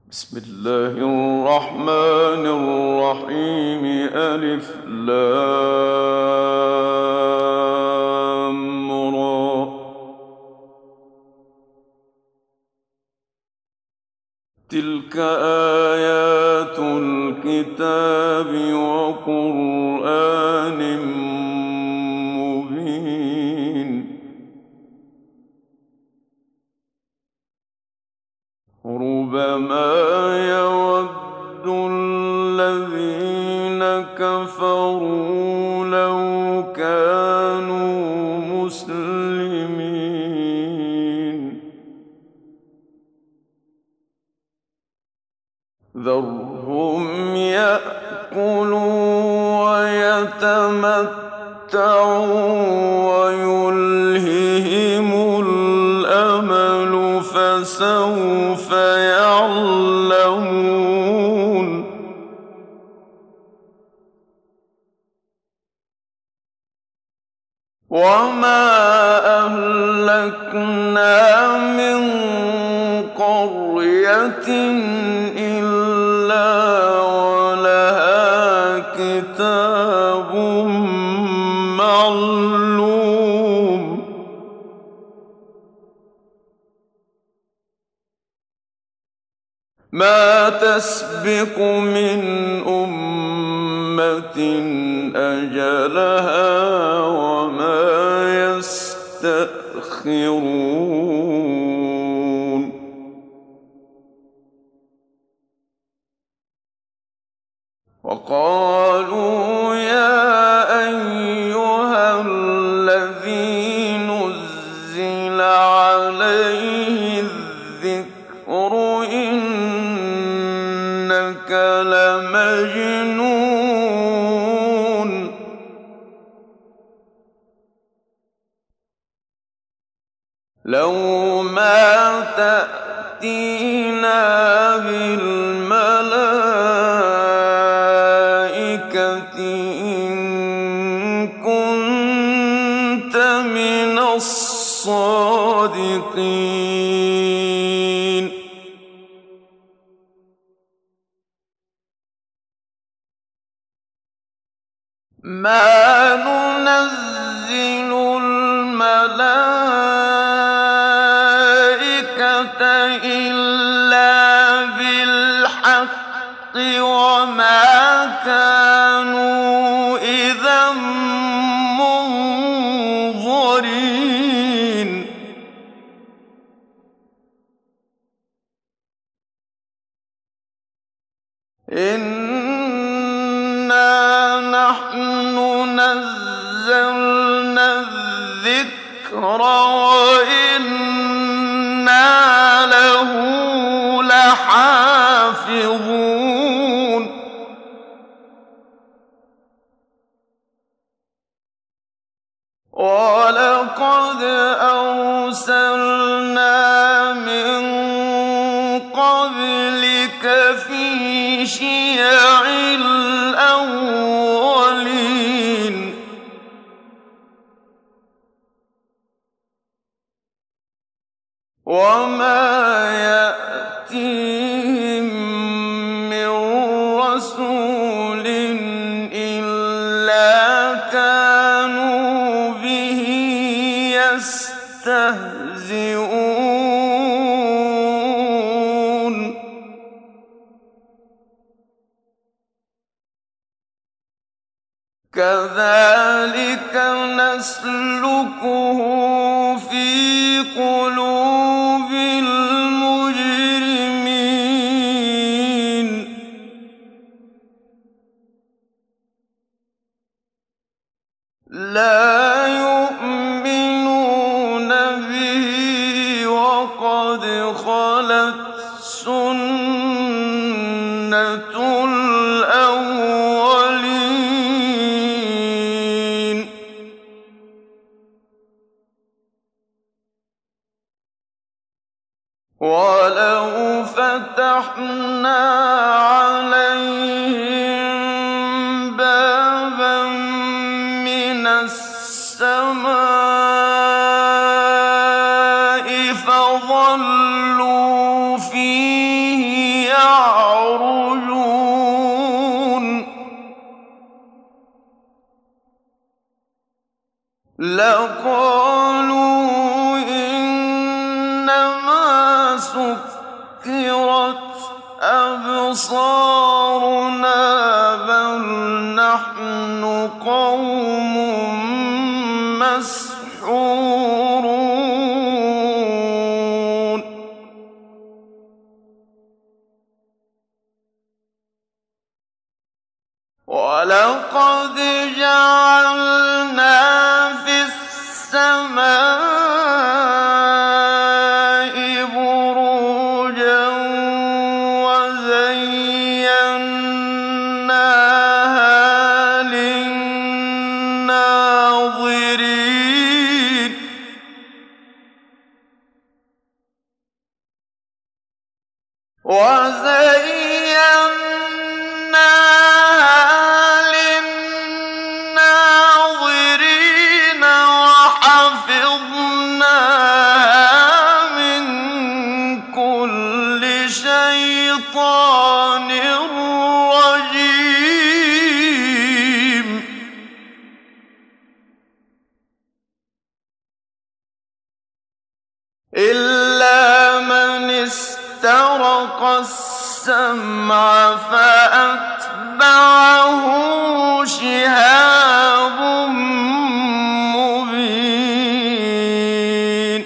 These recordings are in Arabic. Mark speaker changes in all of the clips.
Speaker 1: بسم الله الرحمن الرحيم. ألف لام را. تلك آيات الكتاب وقرآن مبين. ربما يود الذين كفروا لو كانوا مسلمين. ذرهم يأكلوا ويتمتعوا ويلههم الأمل فسوف يعلمون. وما أهلكنا من قرية إلا ولها كتاب معلوم. ما تسبق من أمة أجلها وما يستأخرون. وقالوا يا أيها الذي نزل عليه الذكر إنك لمجنون. لو ما تأتينا بالملائكة إن كنت من الصادقين. ما ننزل الملائكة إلا بالحق وما كانوا إذا منظرين. إنا نحن نزلنا الذكر وإنا له لحافظون. ولقد أرسلنا من قبلك في شيع الأولين. وما يأتيهم من رسول إلا كانوا به يستهزئون. كذلك نسلكه في قلوب المجرمين. لا يؤمنون به وقد خلت سنة الأولين. ولو فتحنا عليهم بابا من السماء فظلوا فيه لقالوا إنما سكرت أبصارنا بل نحن قوم مسحورون ولقد جعلنا في السماء بروجا وزيناها للناظرين وحفظناها من كل شيطان رجيم إلا من استرق السمع فأتبعه شهاب مبين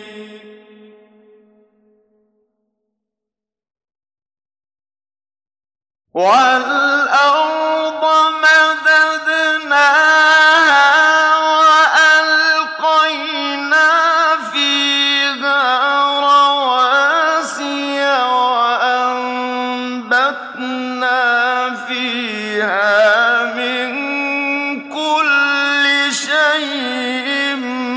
Speaker 1: والأرض مددناها وألقينا فيها رواسي وأنبتنا فيها من كل شيء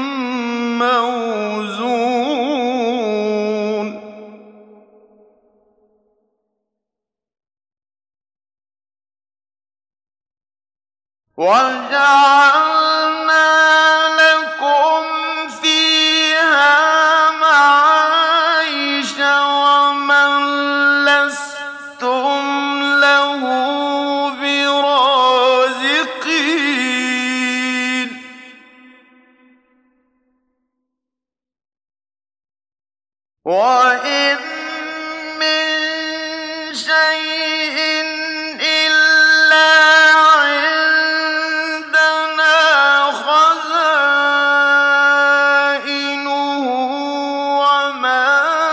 Speaker 1: موزون وجعلنا لكم فيها معايش ومن لستم له برازقين وإن من شيء إلا عندنا خزائنه وما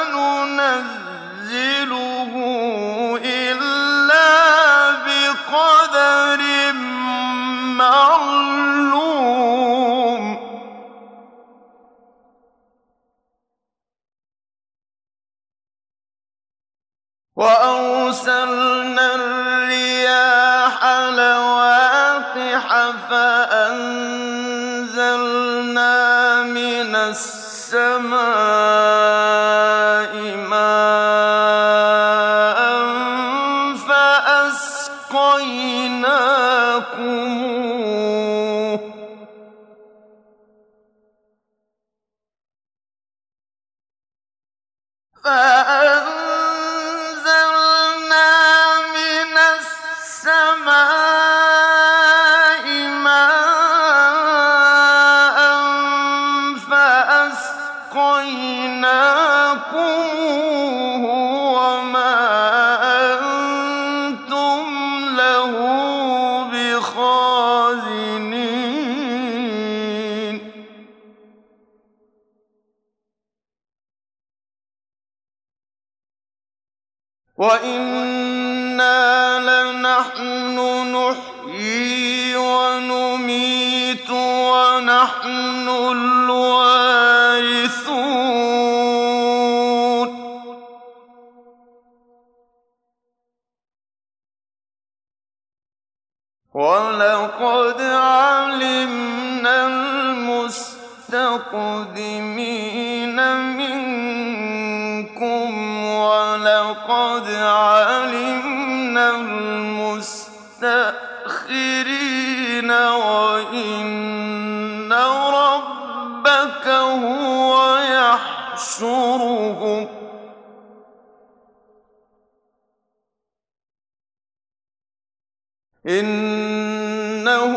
Speaker 1: ننزله إلا بقدر معلوم وأرسلنا الرياح لواقح فأنزلنا من السماء ماء فأسقيناكموه فأنزلنا من السماء ماء فأسقيناكموه وما أنتم له بخازنين وإنا لنحن نحيي ونميت ونحن الوارثون ولقد علمنا المستقدمين منكم ولقد علمنا المستأخرين وإن ربك هو يحشرهم إنه إِنَّهُ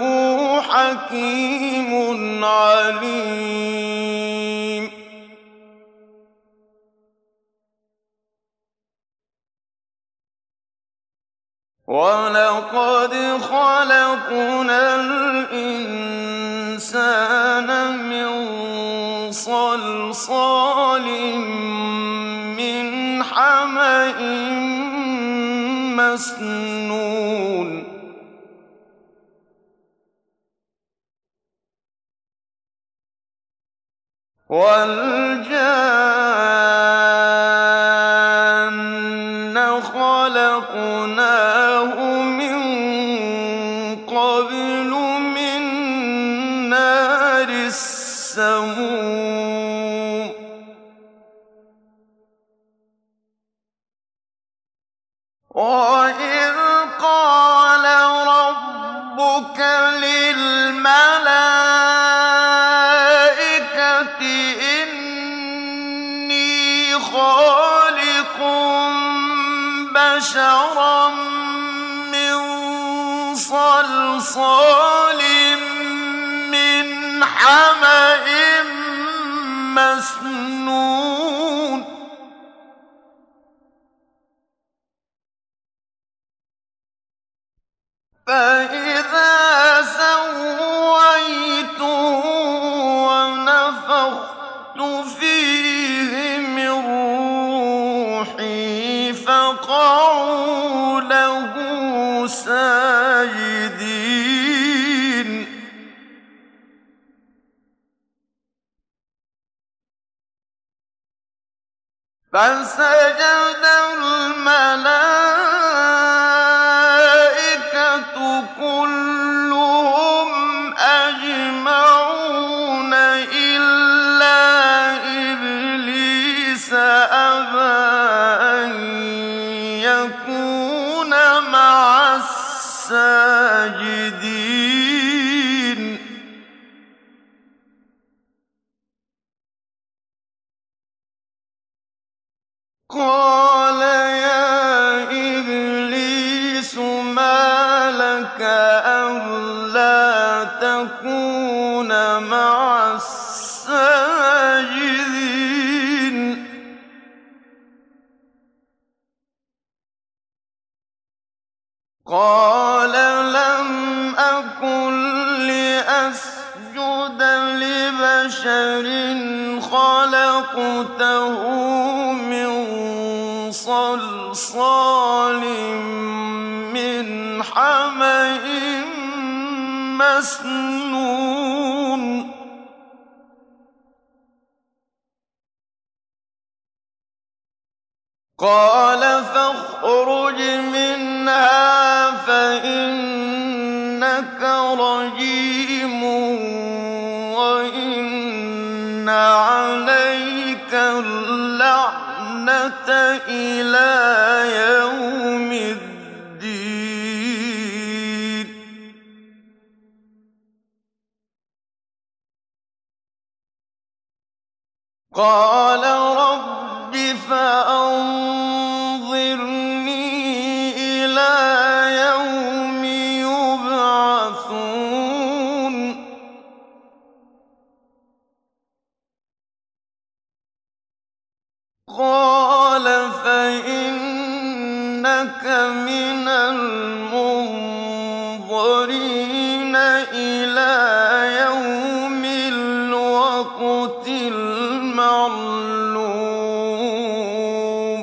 Speaker 1: حَكِيمٌ عَلِيمٌ. وَلَقَدْ خَلَقْنَا الْإِنسَانَ مِن صَلْصَالٍ مِّنْ حَمَإٍ مَّسْنُونٍ وَالْجَانَّ خَلَقْنَاهُ مِن قَبْلُ مِن نَّارِ السَّمُومِ وَإِذْ قَالَ رَبُّكَ لِلْمَلَائِكَةِ إِنِّي خَالِقٌ بَشَرًا مِّن صَلْصَالٍ مِّنْ حَمَإٍ مَّسْنُونٍ فَإِذَا سَوَّيْتُهُ وَنَفَخْتُ فِيهِ مِن رُّوحِي فَقَعُوا لَهُ سَاجِدِينَ فَسَجَدَ الْمَلَائِكَةُ كُلُّهُمْ أَجْمَعُونَ إِلَّا إِبْلِيسَ أَبَىٰ أَن يَكُونَ مَعَ السَّاجِدِينَ قَالَ يَا إِبْلِيسُ مَا لَكَ أَلَّا تَكُونَ مَعَ السَّاجِدِينَ قَالَ لَمْ أَكُن لِّأَسْجُدَ لِبَشَرٍ خَلَقْتَهُ مِن صَلْصَالٍ مِّنْ حَمَإٍ مَّسْنُونٍ قَالَ فَاخْرُجْ مِنْهَا فَإِنَّكَ رَجِيمٌ وَإِنَّ عَلَيْكَ اللَّعْنَةَ إِلَىٰ يَوْمِ الدِّينِ قَالَ رَبِّ فَأَنظِرْنِي إِلَىٰ يَوْمِ يُبْعَثُونَ قَالَ فَإِنَّكَ مِنَ الْمُنظَرِينَ إِلَىٰ يَوْمِ الْوَقْتِ الْمَعْلُومِ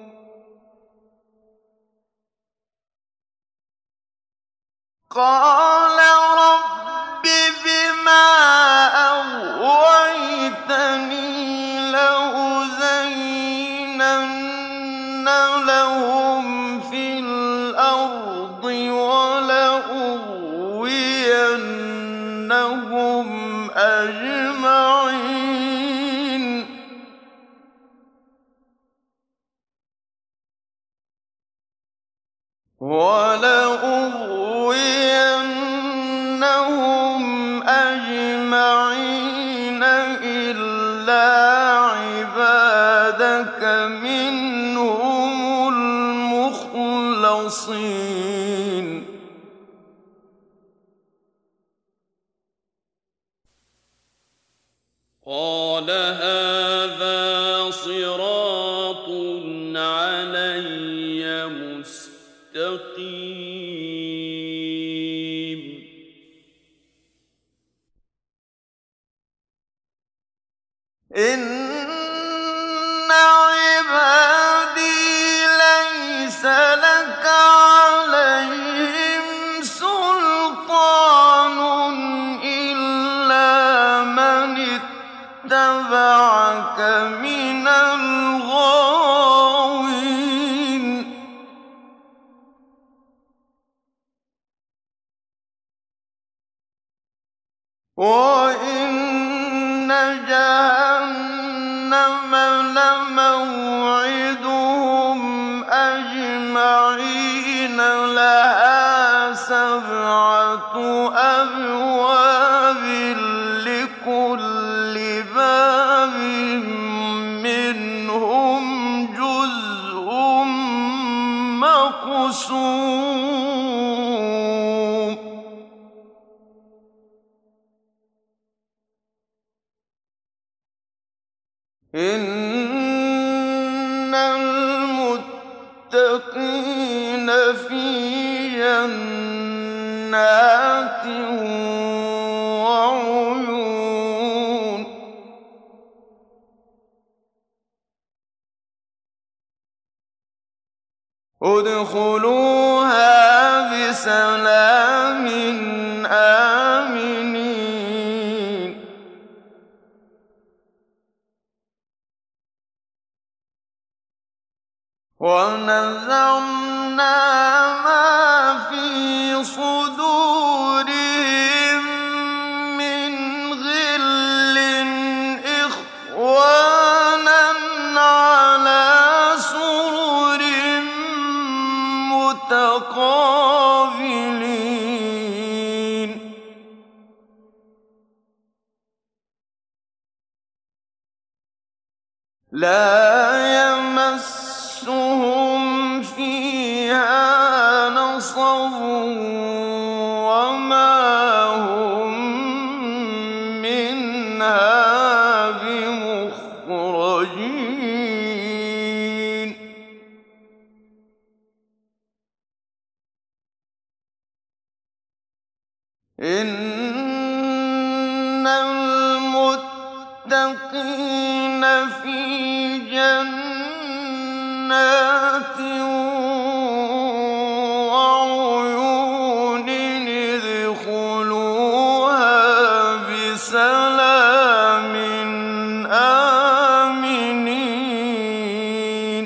Speaker 1: قَالَ رَبِّ بِمَا أَغْوَيْتَنِي لَأُزَيِّنَنَّ لَهُمْ فِي الْأَرْضِ وَلَأُغْوِيَنَّهُمْ أَجْمَعِينَ إِلَّا عِبَادَكَ مِنْهُمُ الْمُخْلَصِينَ
Speaker 2: قال هذا صراط علي مستقيم
Speaker 1: إن عبادي ليس لك عليهم سلطان إلا من اتبعك من الغاوين وإن جهنم لموعدهم أجمعين لها 7 أبواب لكل باب منهم جزء مقسوم إن المتقين في جنات وعيون ادخلوها بسلام آمنين ونزعنا ما في صدورهم من غل إخوانا على سرر متقابلين لا يمسهم فيها نصب وما هم منها بمخرجين إن المتقين في جنات وعيون ادخلوها بسلام آمنين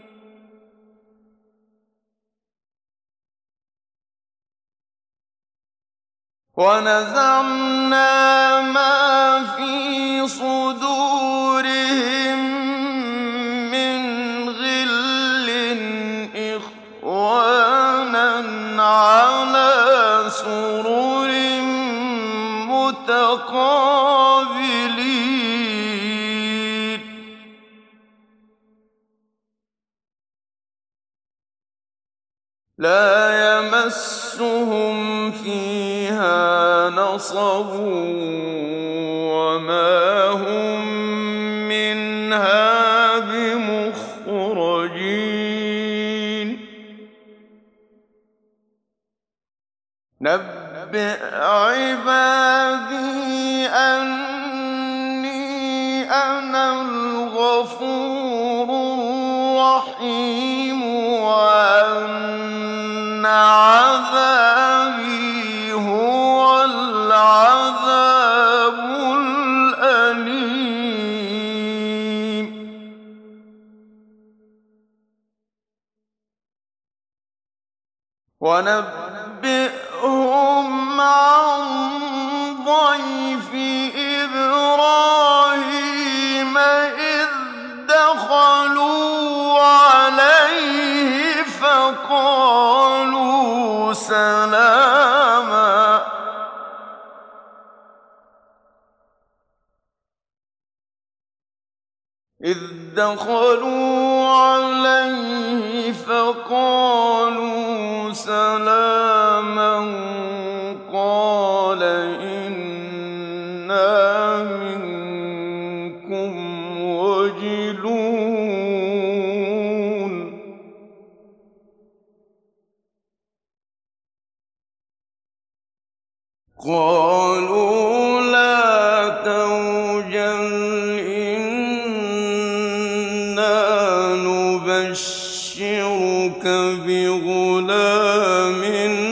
Speaker 1: ونزعنا ما في صدورهم من غل إخوانا على سرر متقابلين لا يمسهم فيها نصب وما هم منها بمخرجين نبئ عبادي أني أنا الغفور الرحيم وأن عذابي هو العذاب الأليم ونبئهم عن ضيف إبراهيم إذ دخلوا عليه فقالوا سلاما إذ دخلوا عليه فقالوا سلاما قال إنا منكم قالوا لا توجل إنا نبشرك بغلام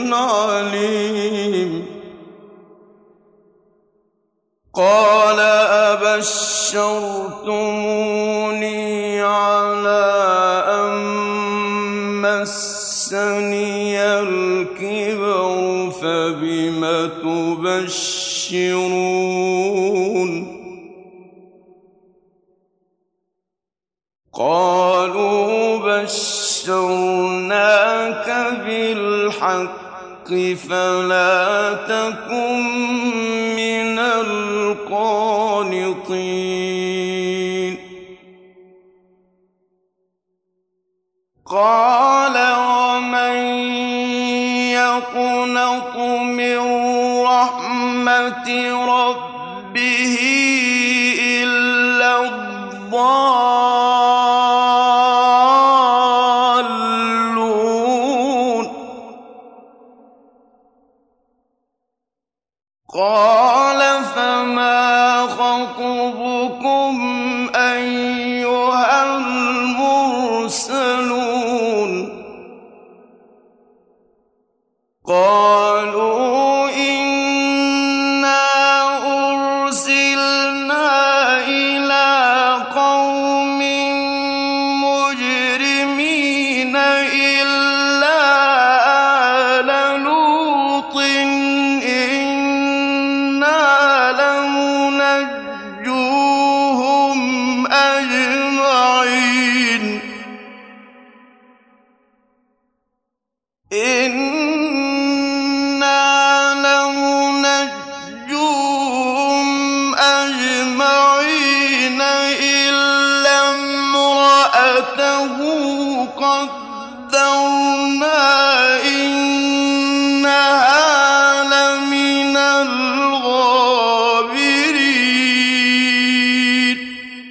Speaker 1: عليم قال أبشرتموني على أن مسني الكبر فبم تبشرون قالوا بشرناك بالحق فلا تكن من القانطين قال ومن يقنط من رحمة ربه إلا الضالون قال فما خطبكم أيها المرسلون قالوا إنا أرسلنا إلى قوم مجرمين إلا آل لوط إنا لمنجوهم أجمعين إلا امرأته قدرنا إنها لمن الغابرين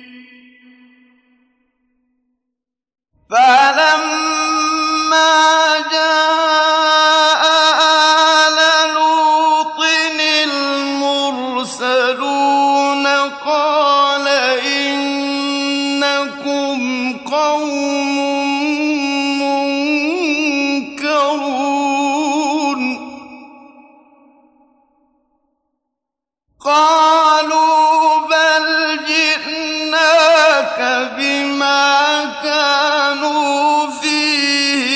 Speaker 1: فلما جاء آل لوط المرسلون قال إنكم قوم منكرون قالوا بل جئناك بما كانوا فيه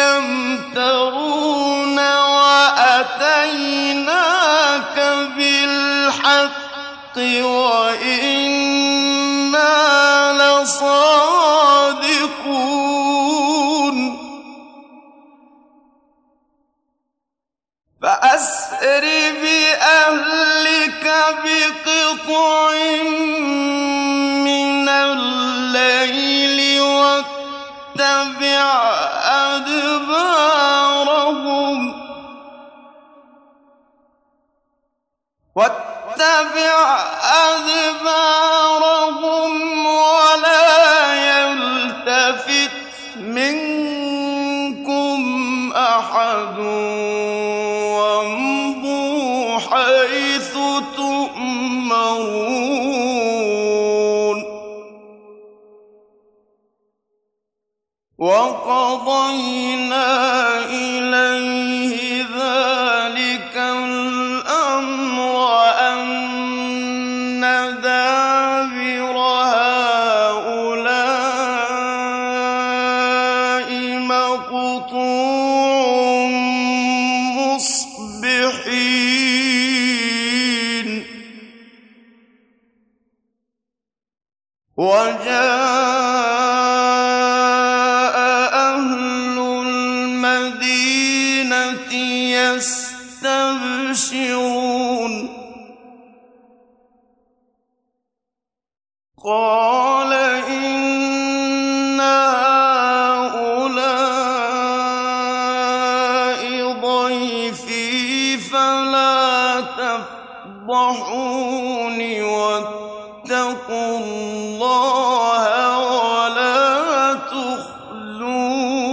Speaker 1: يمترون وأتيناك بالحق وإنا لصادقون فأسر بأهلك بقطع من الليل واتبع أدبارهم ولا يلتفت منكم أحد وامضوا حيث تؤمرون وقضينا إليه ذلك الأمر أن دابر هؤلاء مقطوع مصبحين وجاء أهل المدينة يستبشرون قال إن هؤلاء ضيفي فلا تفضحوني واتقوا الله ولا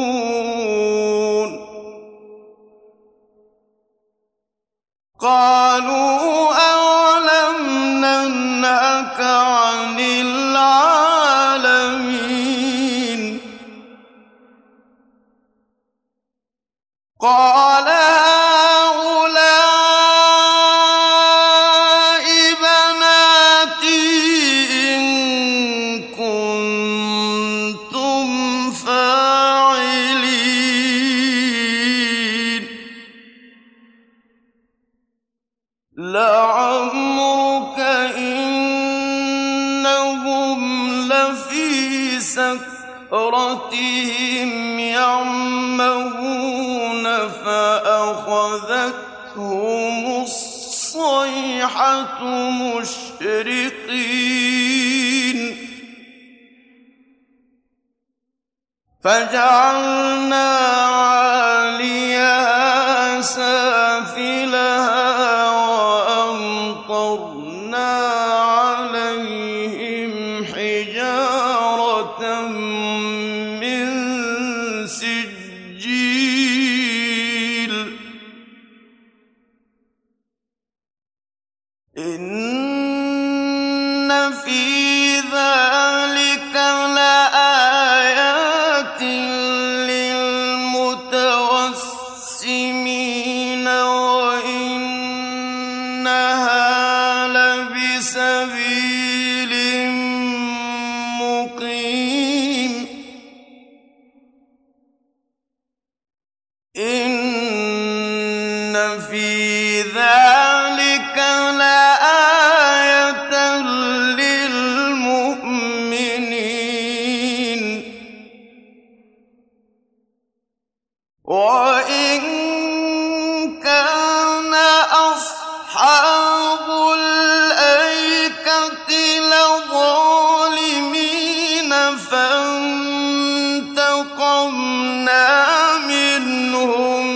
Speaker 1: تخزون قال قالوا أولم ننهك عن العالمين قال هؤلاء بناتي إن كنتم فاعلين لعمرك إنهم لفي سكرتهم يعمهون فأخذتهم الصيحة مشرقين فجعلنا عاليها سافلها وأمطرنا عليهم حجارة من سجيل إن في ذلك لآيات للمتوسمين وإنها لبسبيل مقيم إن في ذلك لآية للمؤمنين وإن كان أصحاب الأيكة لظالمين فانتقمنا منهم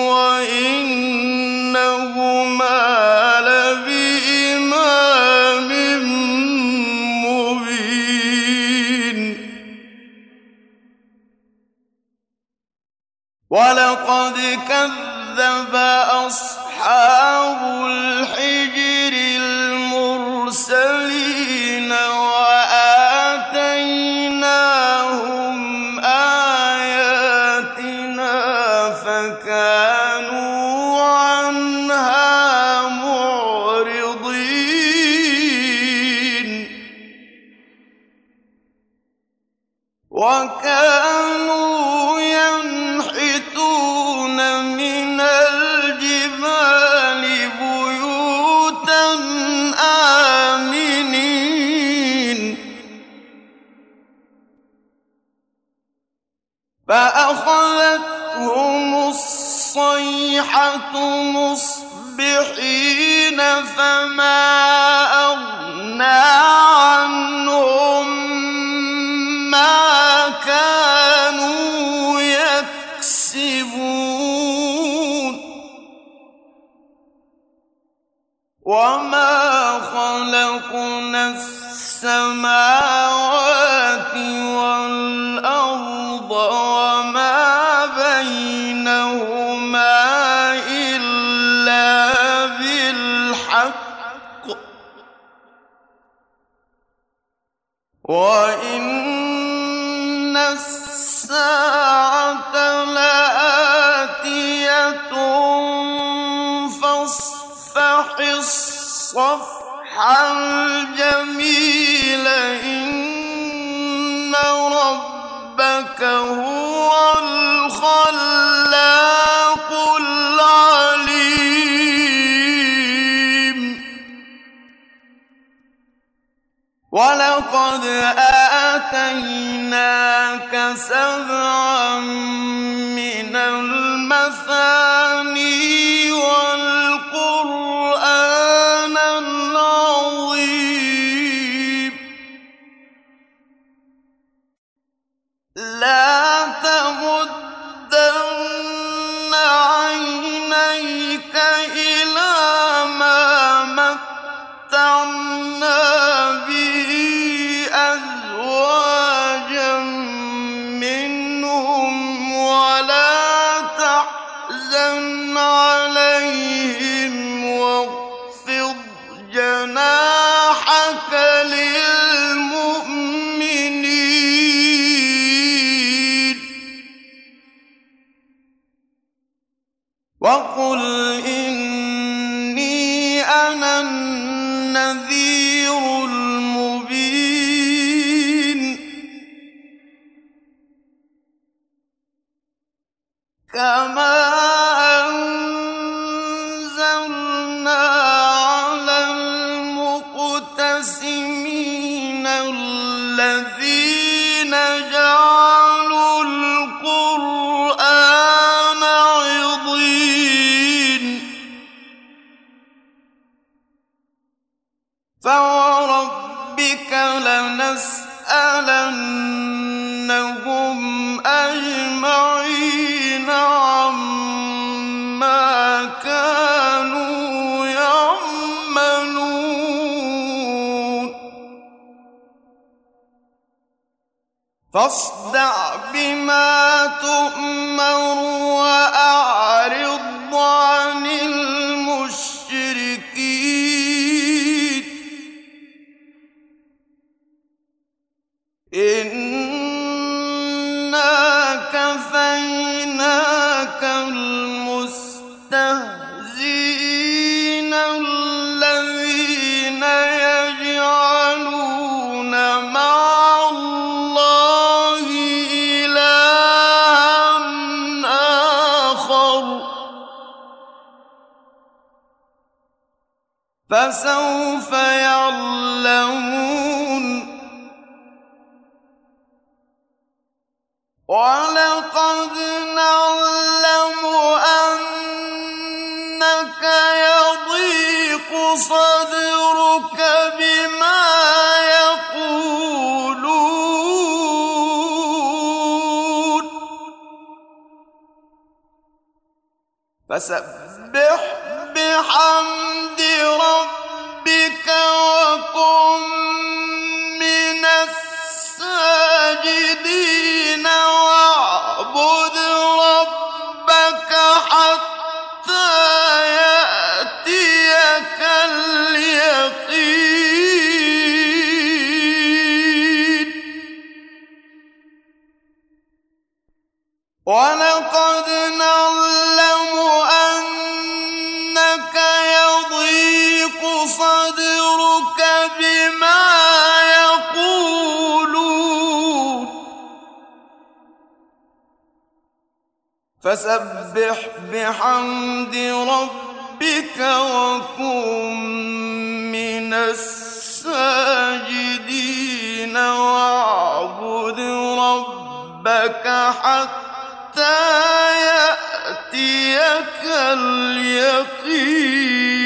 Speaker 1: وإنهما لبإمام مبين ولقد كذب أصحاب الحجر المرسلين وآتيناهم آياتنا فكانوا عنها معرضين وكانوا ينحتون من الجبال بيوتا آمنين فأخذتهم الصيحة مصبحين فما أغنى عنهم ما كانوا يكسبون وما خلقنا السماوات والأرض وما بينهما إلا بالحق وإن الساعة لآتية فاصفح الصفح الجميل إن ربك هو الخلاق العليم ولقد آتيناك سبعا من المثاني والقرآن العظيم لا تمدن عينيك إلى ما متعنا به أزواجا منهم ولا تحزن عليهم واخفض وقل إني أنا النذير المبين كما أنزلنا على المقتسمين الذين جعلوا القرآن عضين فوربك لنسألنهم أجمعين عما كانوا يعملون فاصدع بما تؤمر وأعرض عن المشركين إنا كفيناك المستهزئين الذين يجعلون مع الله إلها آخر فسوف يعلمون ولقد نعلم أنك يضيق صدرك بما يقولون فسبح بحمد ربك وكن من الساجدين واعبد ربك حتى يأتيك اليقين ولقد نعلم أنك يضيق صدرك بما يقولون فسبح بحمد ربك وكن من الساجدين واعبد ربك حتى يأتيك اليقين